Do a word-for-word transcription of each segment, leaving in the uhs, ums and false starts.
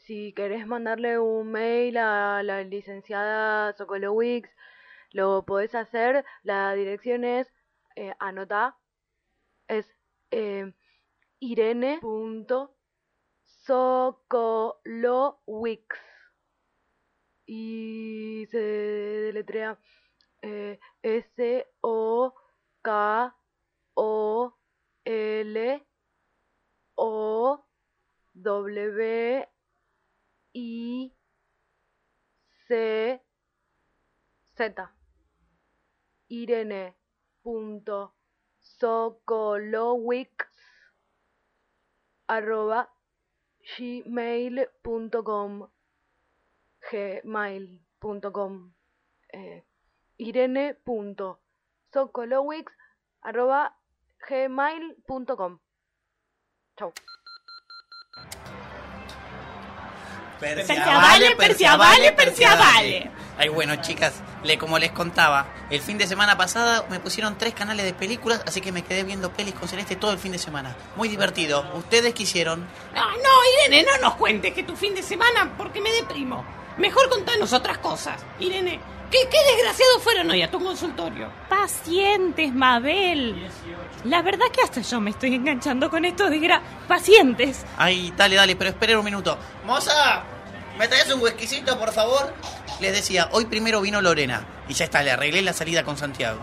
si querés mandarle un mail a la licenciada Sokolowicz, lo podés hacer. La dirección es, eh, anota, es eh, irene.sokolowicz. Y se deletrea eh, S O K O L O W I C Z. Irene.sokolowicz arroba gmail punto com. gmail punto com. eh, Irene.sokolowicz arroba gmail punto com. Chau. Perciavale, Perciavale, Perciavale. Ay, bueno, chicas, le, como les contaba, el fin de semana pasada me pusieron tres canales de películas, así que me quedé viendo pelis con Celeste todo el fin de semana. Muy divertido. ¿Ustedes qué hicieron? No, no, Irene, no nos cuentes que tu fin de semana, porque me deprimo. Mejor contanos otras cosas. Irene, ¿qué, qué desgraciados fueron hoy a tu consultorio? Pacientes, Mabel. La verdad que hasta yo me estoy enganchando con estos desgra... pacientes. Ay, dale, dale, pero esperen un minuto. ¡Moza! ¿Me traes un whiskycito, por favor? Les decía, hoy primero vino Lorena. Y ya está, le arreglé la salida con Santiago.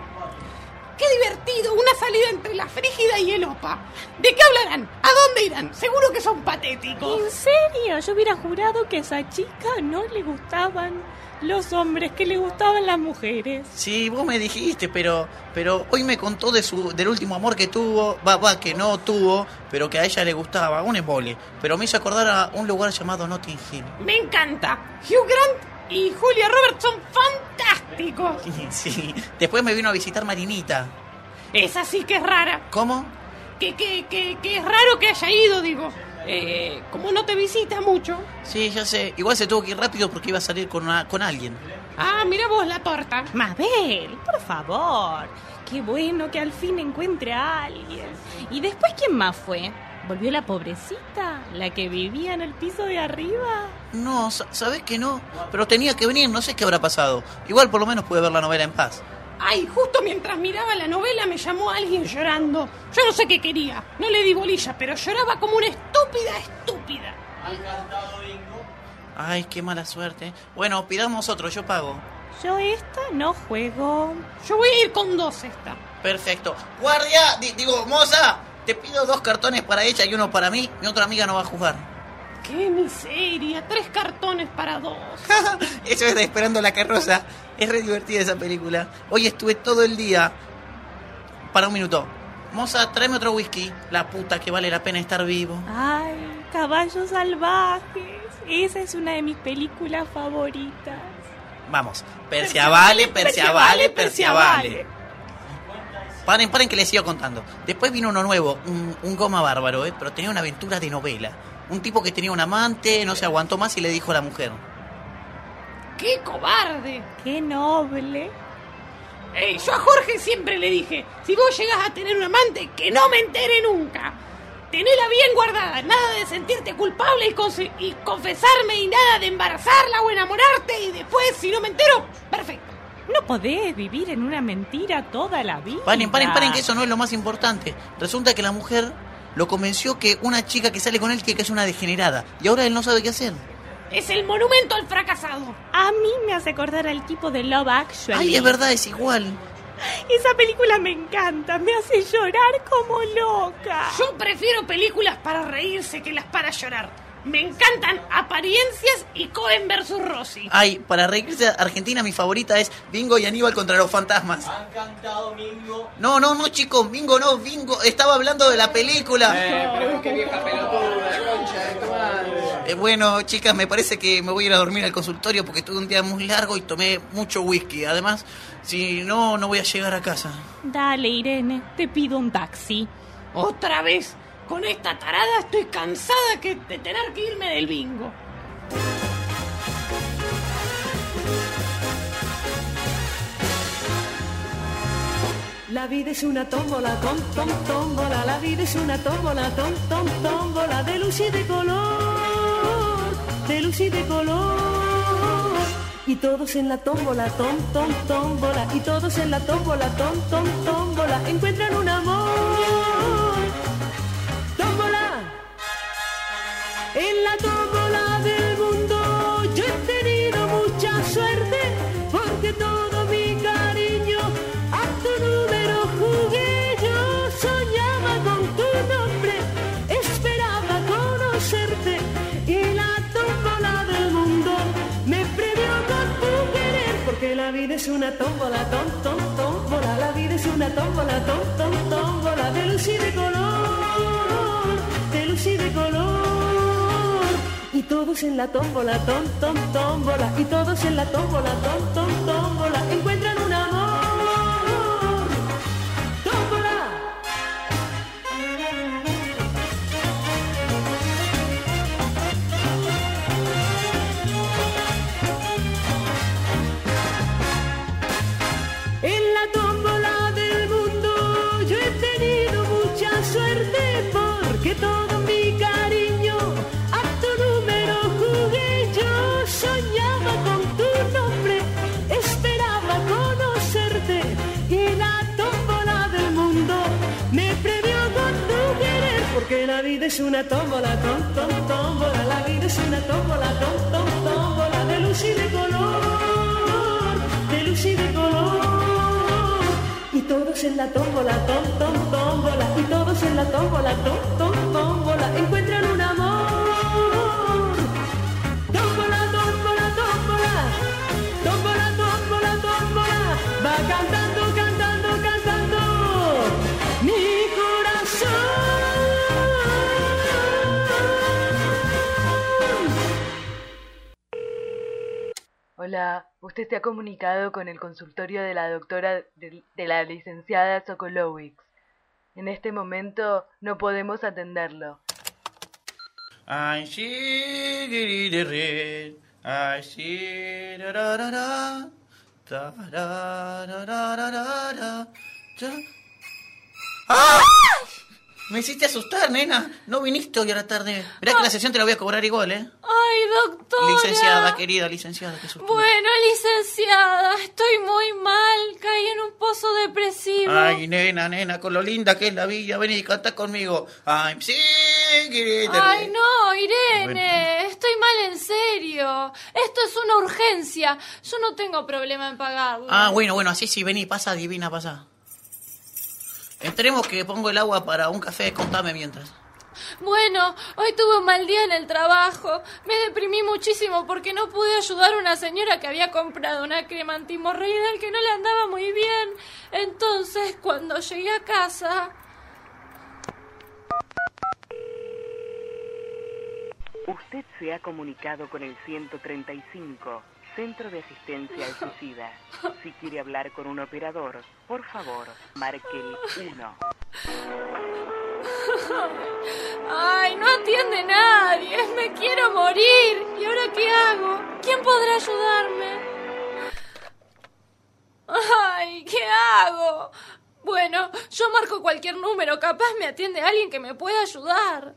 ¡Qué divertido! Una salida entre la Frígida y el Opa. ¿De qué hablarán? ¿A dónde irán? Seguro que son patéticos. ¿En serio? Yo hubiera jurado que a esa chica no le gustaban los hombres, que le gustaban las mujeres. Sí, vos me dijiste, pero pero hoy me contó de su del último amor que tuvo, va, va, que no tuvo, pero que a ella le gustaba, un embole. Pero me hizo acordar a un lugar llamado Notting Hill. Me encanta. Hugh Grant y Julia Roberts son fantásticos. Sí, después me vino a visitar Marinita. Esa sí que es rara. ¿Cómo? Que, que, que, que es raro que haya ido, digo. Eh, como no te visita mucho. Sí, ya sé. Igual se tuvo que ir rápido porque iba a salir con, una, con alguien. Ah, mira vos la torta. Mabel, por favor. Qué bueno que al fin encuentre a alguien. ¿Y después quién más fue? ¿Volvió la pobrecita? ¿La que vivía en el piso de arriba? No, ¿sabés que no? Pero tenía que venir, no sé qué habrá pasado. Igual por lo menos pude ver la novela en paz. Ay, justo mientras miraba la novela me llamó alguien llorando. Yo no sé qué quería, no le di bolilla, pero lloraba como una estúpida estúpida. ¿Han cantado bingo? Ay, qué mala suerte. Bueno, pidamos otro, yo pago. Yo esta no juego. Yo voy a ir con dos esta. Perfecto. Guardia, di- digo, moza, te pido dos cartones para ella y uno para mí. Mi otra amiga no va a jugar. ¡Qué miseria! Tres cartones para dos. Eso es de Esperando la Carroza. Es re divertida esa película. Hoy estuve todo el día. Para un minuto. Moza, tráeme otro whisky. La puta que vale la pena estar vivo. Ay, Caballos Salvajes. Esa es una de mis películas favoritas. Vamos. Perciavale, Perciavale, Perciavale. Paren, paren que les sigo contando. Después vino uno nuevo, un, un goma bárbaro, ¿eh? Pero tenía una aventura de novela. Un tipo que tenía un amante, no se aguantó más y le dijo a la mujer. ¡Qué cobarde! ¡Qué noble! Ey, yo a Jorge siempre le dije, si vos llegás a tener un amante, que no me entere nunca. Tenela bien guardada, nada de sentirte culpable y, conse- y confesarme y nada de embarazarla o enamorarte y después, si no me entero, perfecto. No podés vivir en una mentira toda la vida. Paren, paren, paren, que eso no es lo más importante. Resulta que la mujer lo convenció que una chica que sale con él que es una degenerada. Y ahora él no sabe qué hacer. Es el monumento al fracasado. A mí me hace acordar al tipo de Love Actually. Ay, es verdad, es igual. Esa película me encanta, me hace llorar como loca. Yo prefiero películas para reírse que las para llorar. Me encantan Apariencias y Cohen versus Rossi. Ay, para reírse Argentina mi favorita es Bingo y Aníbal contra los fantasmas. ¿Han cantado bingo? No, no, no, chicos, Bingo no, Bingo. Estaba hablando de la película. Eh, pero es que vieja pelotuda, concha de tu madre. Eh, bueno, chicas, me parece que me voy a ir a dormir al consultorio porque tuve un día muy largo y tomé mucho whisky. Además, si no, no voy a llegar a casa. Dale, Irene, te pido un taxi. Otra vez, con esta tarada estoy cansada que de tener que irme del bingo. La vida es una tómbola, tom, tom, tómbola. La vida es una tómbola, tom, tom, tómbola. De luz y de color. de luz y de color. Y todos en la tómbola, tom, tom, tómbola. Y todos en la tómbola, tom, tom, tómbola. Encuentran un amor. Tómbola. En la tómbola del mundo yo he tenido mucha suerte, porque todo mi cariño a tu número jugué. Yo soñaba con tu nombre, esperaba conocerte, y la tómbola del mundo me premió con tu querer, porque la vida es una tómbola, tom, tom, tómbola. La vida es una tómbola, tom, tom, tómbola. De luz y de color, de luz y de color. Y todos en la tómbola, tom, tom, tómbola. Y todos en la tómbola, tom, tom, tómbola. Encuentran un amor. Tómbola. En la tómbola del mundo yo he tenido mucha suerte, porque todo mi cariño a tu número jugué. Yo soñaba con tu nombre, esperaba conocerte, y la tómbola del mundo me premió con tu querer, porque la vida es una tómbola, tom, tom, tómbola. La vida es una tómbola, tom, tom, tómbola. De luz y de color, de luz y de color. Y todos en la tómbola, tom, tom, tómbola. Y todos en la tómbola, tom, tom, tómbola. Encuentran un amor. Tómbola, tómbola, tómbola. Tómbola, tómbola, tómbola. Va cantando, cantando, cantando mi corazón. Hola, usted se ha comunicado con el consultorio de la doctora de, de la licenciada Sokolowicz. En este momento no podemos atenderlo. I see the red, I see da da da da, da da da da da da da. ¡Ah! Me hiciste asustar, nena. No viniste hoy a la tarde. Mirá que la sesión te la voy a cobrar igual, ¿eh? Ay, doctora. Licenciada, querida, licenciada, qué susto. Bueno, licenciada, estoy muy mal. Caí en un pozo depresivo. Ay, nena, nena, con lo linda que es la villa. Vení y canta conmigo. I'm sick. Ay, no, Irene. Bueno. Estoy mal en serio. Esto es una urgencia. Yo no tengo problema en pagarlo. Ah, bueno, bueno, así sí, vení, pasa, divina, pasa. Entremos que pongo el agua para un café, contame mientras. Bueno, hoy tuve un mal día en el trabajo. Me deprimí muchísimo porque no pude ayudar a una señora que había comprado una crema antimorroidal que no le andaba muy bien. Entonces, cuando llegué a casa... Usted se ha comunicado con el ciento treinta y cinco, Centro de Asistencia al Suicida. Si quiere hablar con un operador, por favor, marque el uno. Ay, no atiende nadie. Me quiero morir. ¿Y ahora qué hago? ¿Quién podrá ayudarme? Ay, ¿qué hago? Bueno, yo marco cualquier número. Capaz me atiende alguien que me pueda ayudar.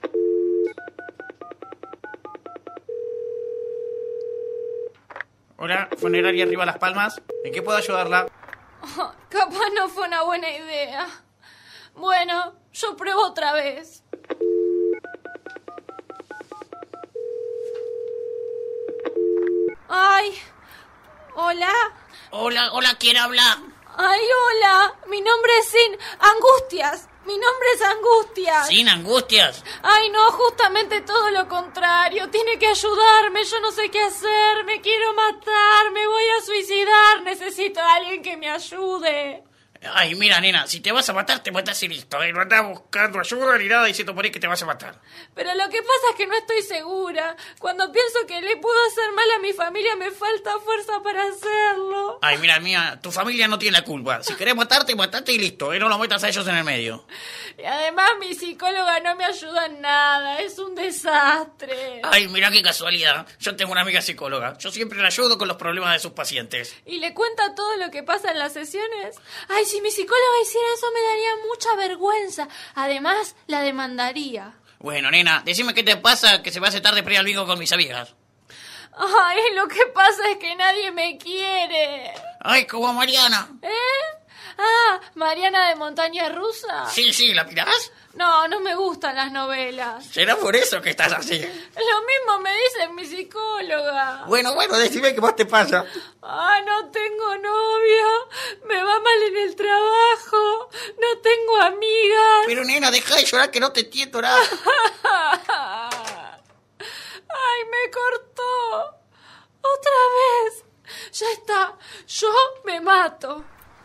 Hola, funeraria arriba Las Palmas. ¿En qué puedo ayudarla? Oh, capaz no fue una buena idea. Bueno, yo pruebo otra vez. Ay, hola. Hola, hola, ¿quién habla? Ay, hola. Mi nombre es Sin Angustias. Mi nombre es Angustias. Sin angustias. Ay, no, justamente todo lo contrario. Tiene que ayudarme. Yo no sé qué hacer. Me quiero matar. Me voy a suicidar. Necesito a alguien que me ayude. Ay, mira, nena, si te vas a matar, te matas y listo. ¿eh? No andás buscando ayuda ni nada diciendo por ahí que te vas a matar. Pero lo que pasa es que no estoy segura. Cuando pienso que le puedo hacer mal a mi familia, me falta fuerza para hacerlo. Ay, mira, mía, tu familia no tiene la culpa. Si querés matarte, matate y listo. ¿eh? No lo metas a ellos en el medio. Y además mi psicóloga no me ayuda en nada. Es un desastre. Ay, mira qué casualidad. Yo tengo una amiga psicóloga. Yo siempre la ayudo con los problemas de sus pacientes. ¿Y le cuenta todo lo que pasa en las sesiones? Ay, si mi psicóloga hiciera eso me daría mucha vergüenza. Además, la demandaría. Bueno, nena, decime qué te pasa que se va a hacer tarde para ir al bingo con mis amigas. Ay, lo que pasa es que nadie me quiere. Ay, como Mariana. ¿Eh? Ah, ¿Mariana de Montaña Rusa? Sí, sí, ¿la mirás? No, no me gustan las novelas. ¿Será por eso que estás así? Lo mismo me dice mi psicóloga. Bueno, bueno, decime qué más te pasa. Ah, no tengo novio, me va mal en el trabajo, no tengo amigas. Pero nena, deja de llorar que no te entiendo nada. Ay, me cortó. Otra vez. Ya está, yo me mato.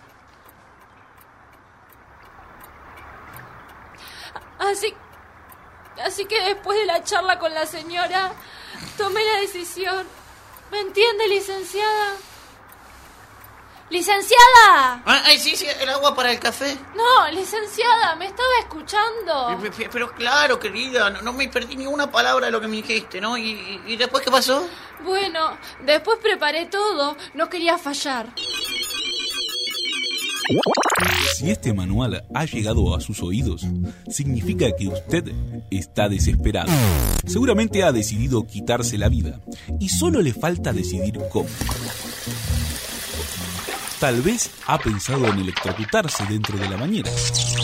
Así, así que después de la charla con la señora, tomé la decisión. ¿Me entiende, licenciada? ¡Licenciada! Ay, sí, sí, el agua para el café. No, licenciada, me estaba escuchando. Pero, pero claro, querida, no, no me perdí ni una palabra de lo que me dijiste, ¿no? ¿Y, y, y después qué pasó? Bueno, después preparé todo, no quería fallar. Si este manual ha llegado a sus oídos, significa que usted está desesperado. Seguramente ha decidido quitarse la vida y solo le falta decidir cómo. Tal vez ha pensado en electrocutarse dentro de la bañera.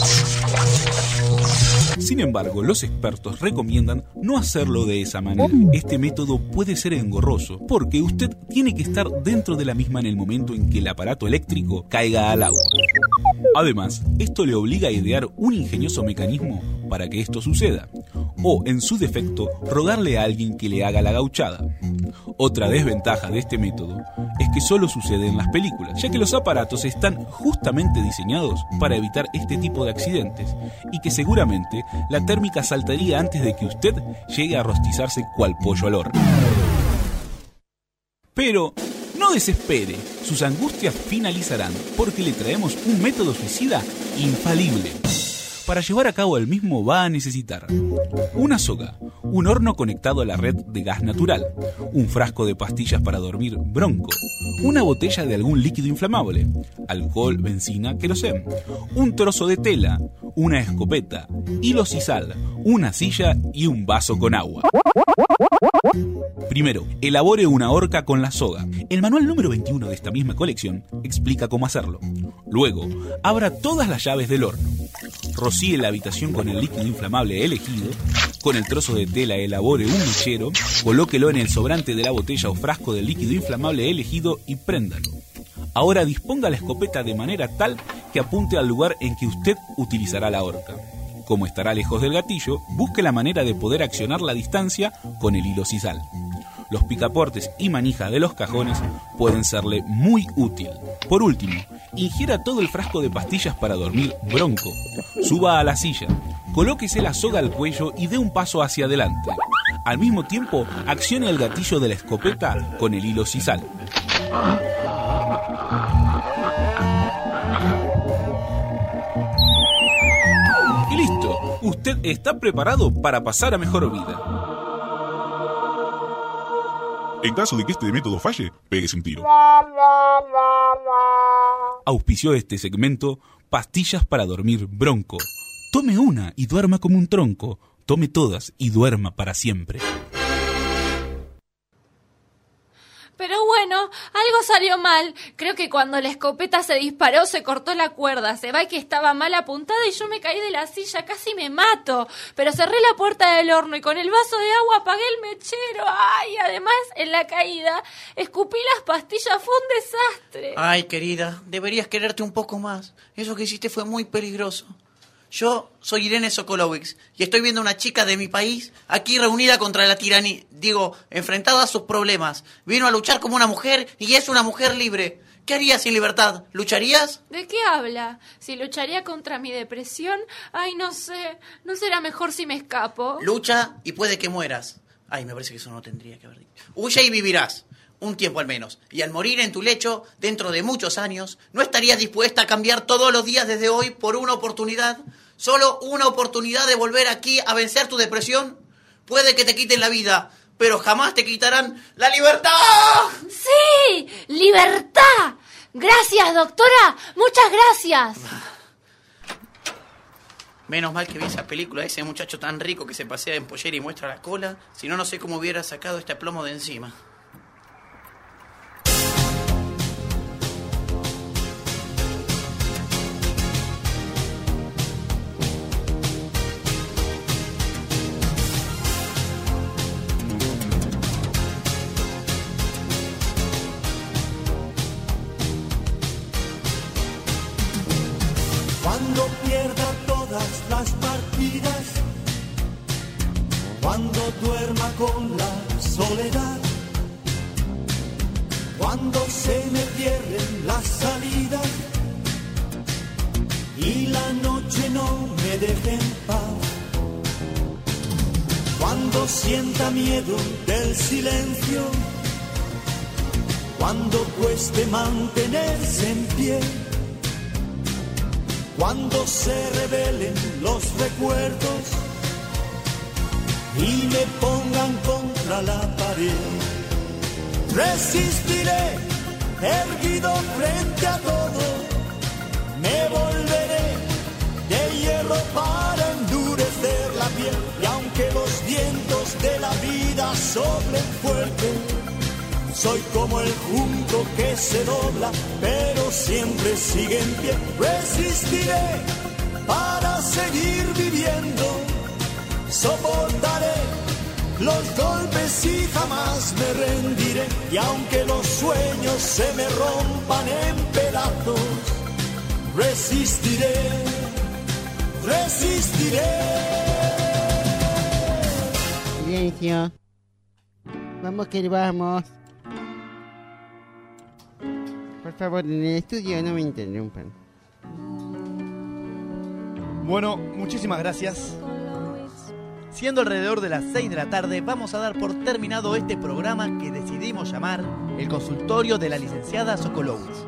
Sin embargo, los expertos recomiendan no hacerlo de esa manera. Este método puede ser engorroso porque usted tiene que estar dentro de la misma en el momento en que el aparato eléctrico caiga al agua. Además, esto le obliga a idear un ingenioso mecanismo para que esto suceda, o, en su defecto, rogarle a alguien que le haga la gauchada. Otra desventaja de este método es que solo sucede en las películas, ya que los aparatos están justamente diseñados para evitar este tipo de accidentes, y que seguramente la térmica saltaría antes de que usted llegue a rostizarse cual pollo al horno. Pero no desespere, sus angustias finalizarán, porque le traemos un método suicida infalible. Para llevar a cabo el mismo va a necesitar una soga, un horno conectado a la red de gas natural, un frasco de pastillas para dormir Bronco, una botella de algún líquido inflamable, alcohol, benzina, querosén, un trozo de tela, una escopeta, hilo sisal, una silla y un vaso con agua. Primero, elabore una horca con la soga. El manual número veintiuno de esta misma colección explica cómo hacerlo. Luego, abra todas las llaves del horno. Rocíe la habitación con el líquido inflamable elegido. Con el trozo de tela elabore un mechero. Colóquelo en el sobrante de la botella o frasco del líquido inflamable elegido y préndalo. Ahora disponga la escopeta de manera tal que apunte al lugar en que usted utilizará la horca. Como estará lejos del gatillo, busque la manera de poder accionar la distancia con el hilo sisal. Los picaportes y manijas de los cajones pueden serle muy útil. Por último, ingiera todo el frasco de pastillas para dormir Bronco. Suba a la silla, colóquese la soga al cuello y dé un paso hacia adelante. Al mismo tiempo, accione el gatillo de la escopeta con el hilo sisal. Y listo, usted está preparado para pasar a mejor vida. En caso de que este método falle, péguese un tiro. Auspició este segmento Pastillas para dormir Bronco. Tome una y duerma como un tronco. Tome todas y duerma para siempre. Pero bueno, algo salió mal. Creo que cuando la escopeta se disparó se cortó la cuerda. Se ve que estaba mal apuntada y yo me caí de la silla, casi me mato. Pero cerré la puerta del horno y con el vaso de agua apagué el mechero. Ay, además, en la caída, escupí las pastillas, fue un desastre. Ay, querida, deberías quererte un poco más. Eso que hiciste fue muy peligroso. Yo soy Irene Sokolowicz y estoy viendo a una chica de mi país aquí reunida contra la tiranía, digo, enfrentada a sus problemas. Vino a luchar como una mujer y es una mujer libre. ¿Qué harías sin libertad? ¿Lucharías? ¿De qué habla? ¿Si lucharía contra mi depresión? Ay, no sé. ¿No será mejor si me escapo? Lucha y puede que mueras. Ay, me parece que eso no tendría que haber dicho. Huye y vivirás. Un tiempo al menos. Y al morir en tu lecho, dentro de muchos años, ¿no estarías dispuesta a cambiar todos los días desde hoy por una oportunidad? ¿Solo una oportunidad de volver aquí a vencer tu depresión? Puede que te quiten la vida, pero jamás te quitarán la libertad. ¡Sí! ¡Libertad! Gracias, doctora. Muchas gracias. Menos mal que vi esa película, ese muchacho tan rico que se pasea en pollera y muestra la cola. Si no, no sé cómo hubiera sacado este plomo de encima. Cuando pierda todas las partidas, cuando duerma con la soledad, cuando se me cierren las salidas y la noche no me deje en paz, cuando sienta miedo del silencio, cuando cueste mantenerse en pie, cuando se revelen los recuerdos y me pongan contra la pared, resistiré erguido frente a todo, me volveré de hierro para endurecer la piel, y aunque los vientos de la vida soplen fuerte, soy como el junco que se dobla, pero siempre sigue en pie. Resistiré para seguir viviendo, soportaré los golpes y jamás me rendiré. Y aunque los sueños se me rompan en pedazos, resistiré, resistiré. Silencio. Vamos que vamos. Por favor, en el estudio no me interrumpan. Bueno, muchísimas gracias. Siendo alrededor de las seis de la tarde, vamos a dar por terminado este programa que decidimos llamar El Consultorio de la Licenciada Sokolowitz.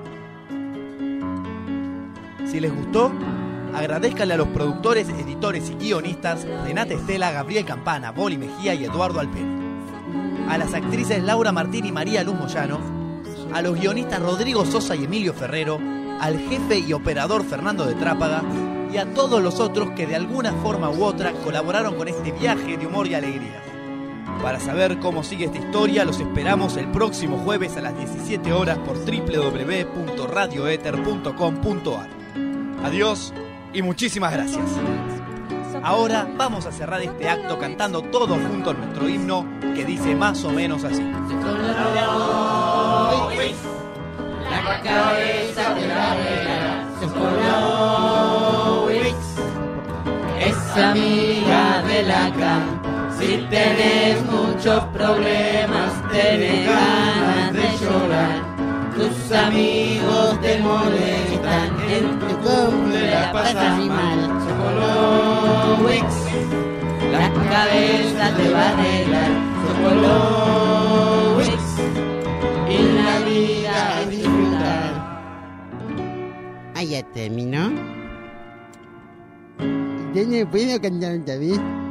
Si les gustó, agradezcanle a los productores, editores y guionistas Renata Estela, Gabriel Campana, Boli Mejía y Eduardo Alpera. A las actrices Laura Martín y María Luz Moyano, a los guionistas Rodrigo Sosa y Emilio Ferrero, al jefe y operador Fernando de Trápaga y a todos los otros que de alguna forma u otra colaboraron con este viaje de humor y alegría. Para saber cómo sigue esta historia, los esperamos el próximo jueves a las diecisiete horas por doble u doble u doble u punto radio éter punto com punto a r. Adiós y muchísimas gracias. Ahora vamos a cerrar este acto cantando todos juntos nuestro himno que dice más o menos así. La cabeza de la reina Sokolowitz es amiga de la cama. Si tenés muchos problemas, tenés ganas de llorar, tus amigos te molestan, en tu cumple la pasas mal. Sokolowitz, la cabeza te va a arreglar. Sokolowitz, y la vida es disfrutar. Ah, ya terminó. Ya no puedo cantar otra vez.